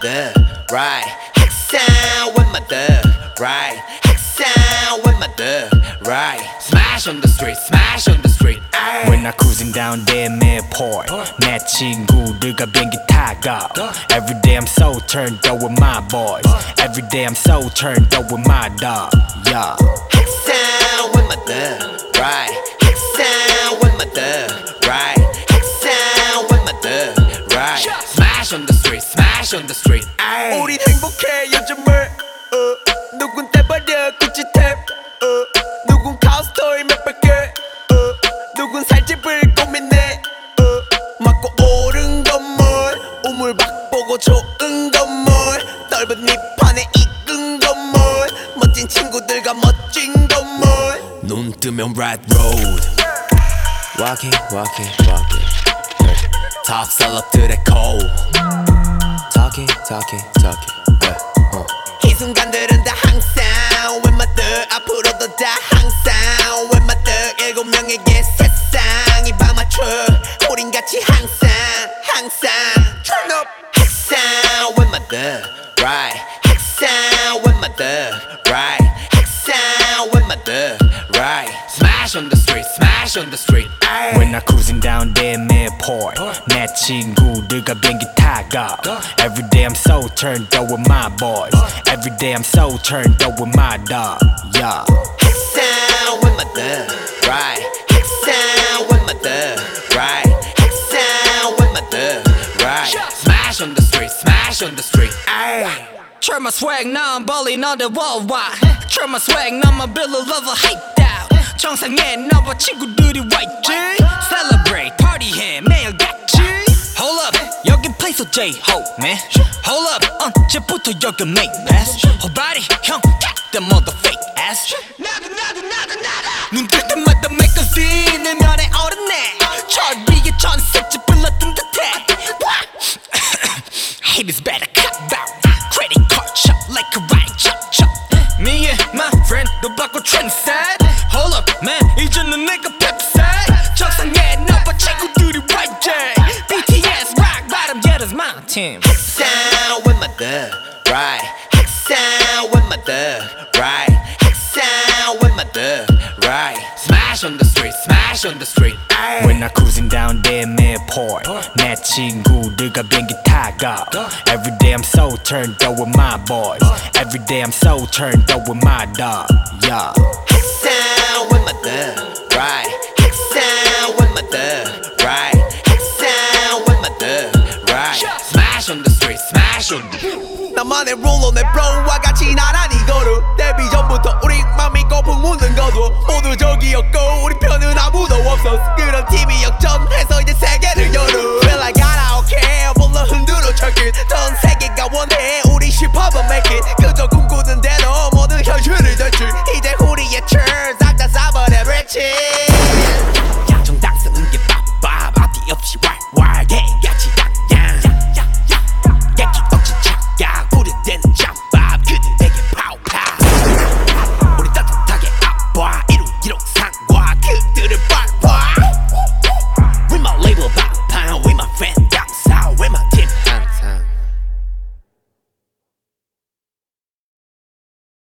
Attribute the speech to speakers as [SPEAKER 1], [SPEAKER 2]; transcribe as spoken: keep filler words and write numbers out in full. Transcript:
[SPEAKER 1] thug, right? Hexound with my thug, right? Hexound with my thug, right? Smash on the street, smash on the street. Ay.
[SPEAKER 2] When I cruising down damn airport 내 친구들과 비행기 타고 Every day I'm so turned up with my boys Every day I'm so turned up with my dog, yeah.
[SPEAKER 1] Hexound with my thug, right? Hexound with my thug, right? Hexound with my thug, right? Smash on the street, smash on the street. Ay.
[SPEAKER 3] 우린 행복해 요즘을 어. 누군 떼버려 구찌 탭 어. 누군 카우스토이 몇백 개 어. 누군 살집을 고민해 어. 맞고 오른 건물 우물박 보고 좋은 건물 넓은 잎판에 익은 건물 멋진 친구들과 멋진 건물
[SPEAKER 1] 눈 뜨면 red road Walking, walking, walking Talk 셀럽들의 cold Talking, talking, talking yeah. uh.
[SPEAKER 3] 이 순간들은 다 항상 With my thug 앞으로도 다 항상 With my thug 일곱 명에게 세상이 밤맞춰 우린 같이 항상 항상 Turn up
[SPEAKER 1] Hexound with my thug, right? Hexound with my thug, right? Hexound with my thug, right? Smash on the street, smash on the street. Ay.
[SPEAKER 2] When I cruising down damn airport 내 친구들과 비행기 타고 Every day I'm so turned up with my boys Every day I'm so turned up with my dog, yeah.
[SPEAKER 1] Hexound with my thug, right? Hexound with my thug, right? Hexound with my thug, right? Smash on the street, smash on the street. Ay.
[SPEAKER 4] Turn my swag non-bullying on the worldwide Turn my swag non-mobile lover hyped out 정상에 너와 친구들이 와있지 Celebrate, party해 매일 같이 Hold up, 여긴 place of J-Hope man Hold up, 언제부터 여긴 make pass Whole body, 형, that mother fake ass 나도 나도 나도 나도 눈 뜰 때마다 magazine 면에 오르네 저 위에 전셋집 불러둔 듯해 Haters better cut out Credit card chop like a ride chop chop Me and my friend 너 바꿔 trendset Hold up man 이제는 내가 펩셋 정상에 너와 친구들이 와있지 비티에스 rock bottom yeah that's my team
[SPEAKER 1] Hexound with my thug, right? Hexound with my thug, right? Hexound with my thug, right? Smash on the street, smash on the street. Ay.
[SPEAKER 2] When I cruising down damn airport 내 친구들과 비행기 타고 Every day I'm so turned up with my boys Every day I'm so turned up with my dog, yeah.
[SPEAKER 1] Hexound with my thug, right? Hexound with my thug, right? Hexound with my thug, right? Smash on the street, smash on the street.
[SPEAKER 3] 나만의 룰로 내 브로와 같이 나란히 걸어 데뷔 전부터 우리 맘이 거품 묻는 거도 모두 저기였고 우리 편은 아무도 없었어 그런 팀이 역전해서